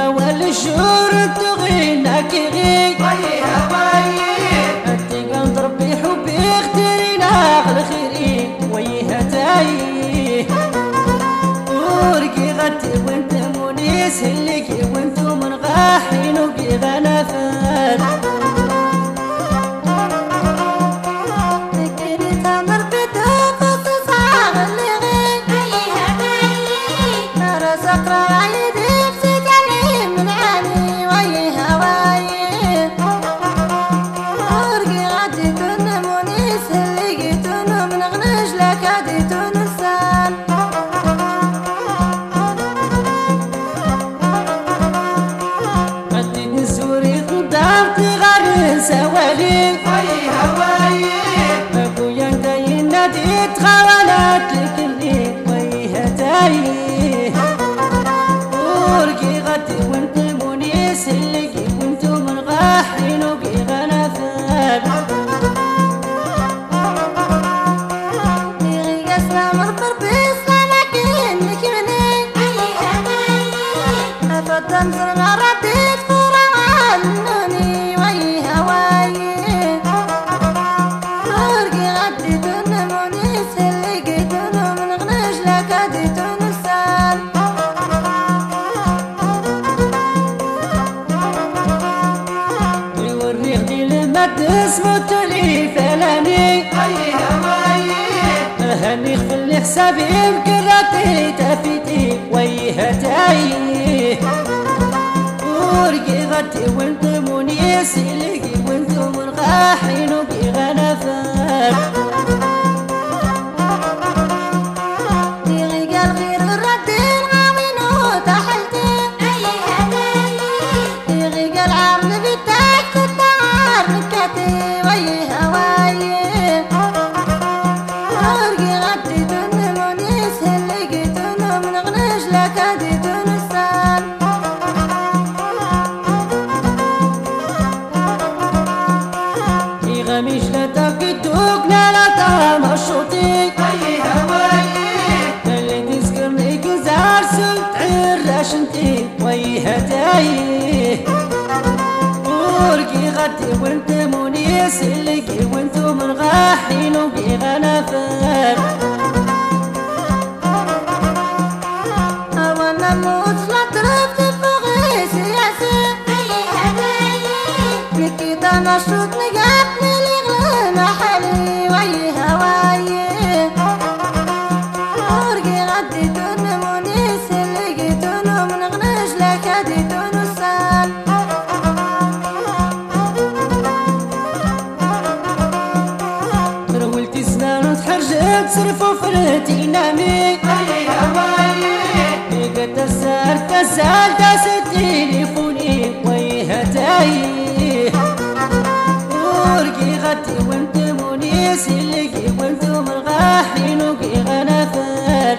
والشهور تغينا كيغي ويها وي التقان ربي حبي اخترنا الخيري ويها تاي ورقي غتي وانت مونيس هلكي وانتو من غاحين وقي غنفات سوالي ويها وي ابويا داي ناديت خوالات لكني ويها تاي ورقي غدي وانت مونيس اللقي وانتو من غاحين وقي غنفات ديغي قسنا مربر بسلامك انك مني ويها وي افضل زرنا رديت فورا عنوني تسمت لي فلاني ويها وي هني خفل حسابي بكرتي تفيتي ويها تاي ورقي غتي وانت مونيس لقي وانتو من غاحين وقي غنفات ديغي قال غير الردين غاوين وتحلتي ويها وي ديغي قال عامل بيتك تدار نكتي ويها وي ورقي غدي تن مونيس هلقي تن من غنج لك هدي تنسان غميش لا تفقدوك لا تمشطي ويها وي اللي تذكرني كزار سلت عراش انتي ويها تاي ورقي غدي وانت مونيس اللقي وانتو من غاحين وقي غنفات وانا موت لا ترفت فوقي سياسي ويها وي نكيدا نشوط نقابني لغلنا حالي ويها وي ورقي غدي تن مونيس اللقي تنو من غنج لك هدي تنسان رولتي سنان وتحرجت صرفو فرتي نامي ويها وي قد السار تزال داس تليفوني ويها تاي ورقي غدي وانت مونيس اللقي وانتو من غاحين وقي غنفات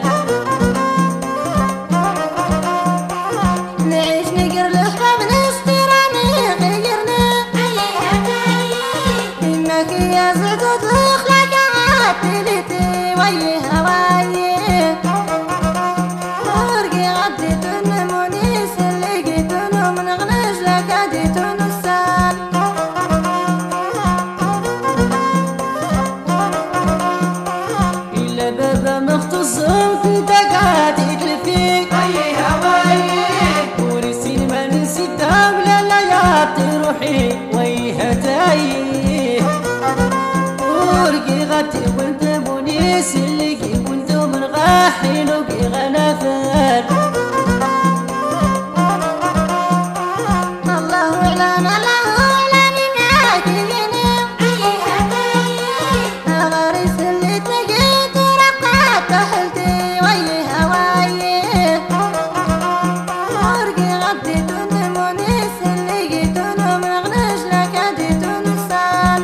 نعيش نقر الحباب نستراني غيرنا ويها وي إمك يا زدود الأخلاق عاتلتي ويها وي ورقي غدي تن مونيس اللقي تنو من غنج لك هدي تنسان إلا بابا مختصم في دقاتي تلفي ويها وي ورسين ما نسيت بلا لا يعطي روحي ويها تاي ورقي غدي وانت مونيس اللقي وانتو من غاحين وقي غنفات الله أعلم الله أعلم ما كيني ويها وي غريس اللي تلقيت ورقعت تحلتي ويها وي ورقي غدي تن مونيس اللي تنو من غنج لك هدي تنسان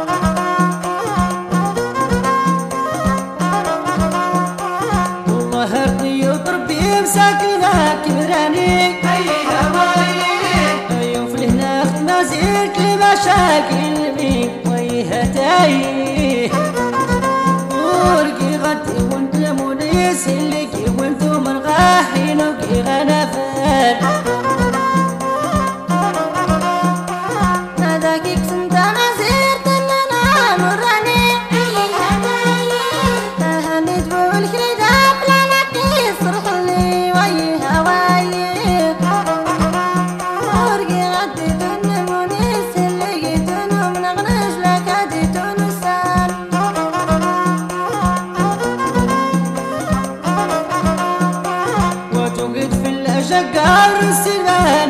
والله هرني يضربي مساكنها كبراني ويها وي يوم في الهنا ما زلت لمشاكل بي ويها تاي ورقي غدي وانت مونيس اللقي وانتو من غاحين وقي غنفات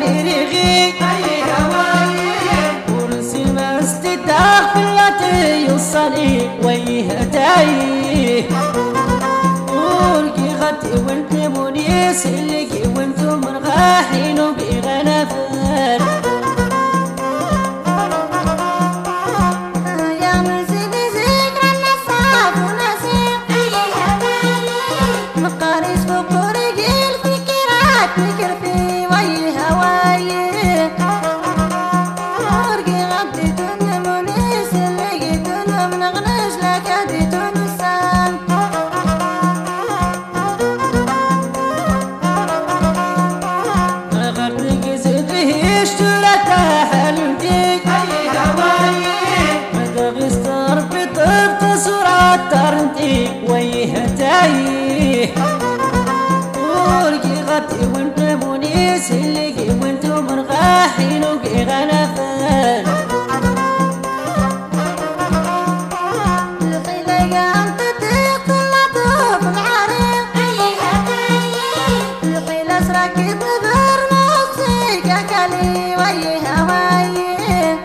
يرغي أي هواي ورسي ما استداخلتي يوصلي ويه تايه ورقي غتي وانت منيس اللي وانتم من غاحين وبغنفر يا مرسيد ذكرى النصاب ونسيم أي هواي مقاريس فوق رجيل فكرات فكر في وي هواي ورقي غدي تن منيس اللي تن من غنش لك هدي تنسان غرق زده اشترتها حلمتك أي هواي مدغستر بطبط سرعة ترنتي ويه تايه ورقي غطي وانت منيس اللي وانتم من غاحين وغنفان الحيلة أنت تقتل لطوف العريق أي هواي الحيلة سركت نظر مقصيك أكلي وي هواي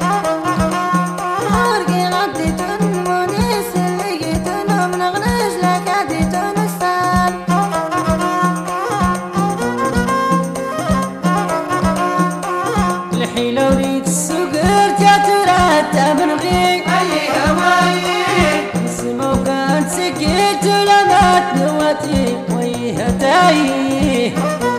ورقي غدي تن منيس اللي تن من غنج لك هدي تنسان الحيلة وريد السكر تترتب من غير أي هواي اسمه كان سكيت لما تنوتي ويه تايه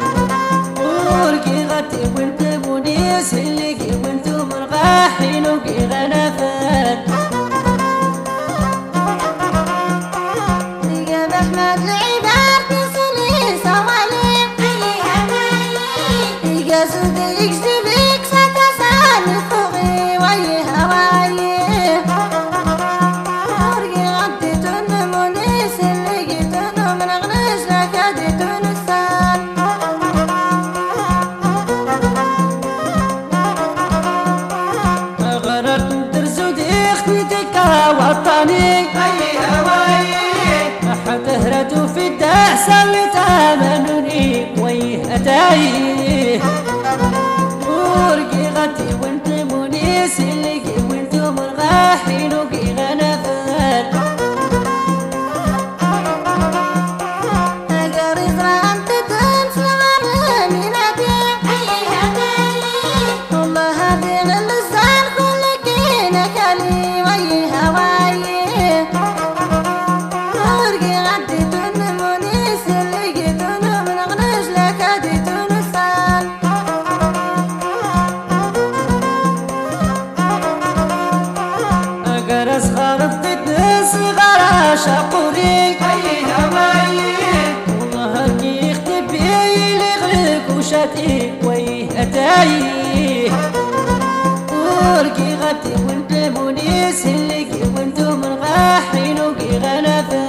ورقي غطي وانت منيس اللي وانتم من غاحين وغنفان لقى بأحمد العبار تنسلي سواليم أي هواي لقى سودي يكسبك ستسان فوقي وي هواي ورقي غدي تن منيس اللي تن من غنش لك هدي تنسان غررت درزو دي اختيتك وطني أي هواي أحد هرتو في الدهسة وتامنني ويه تايه ورقي غطي وانت منيس اللي وانتم من غاحين وغنفان أقر إزران تتنس الغر من أبيع أي هواي والله هذي غلزان كل كينا كلي وي هواي ورقي غدي تن منيس اللي تن من غنج لك هدي تنسان أقرس غرفت صغار شقوريك أي هواي والله كي يختبي لغرق وشاتي ويه تايه ورقي غطي وانت منيس اللي وانتم من غاحين وغنفان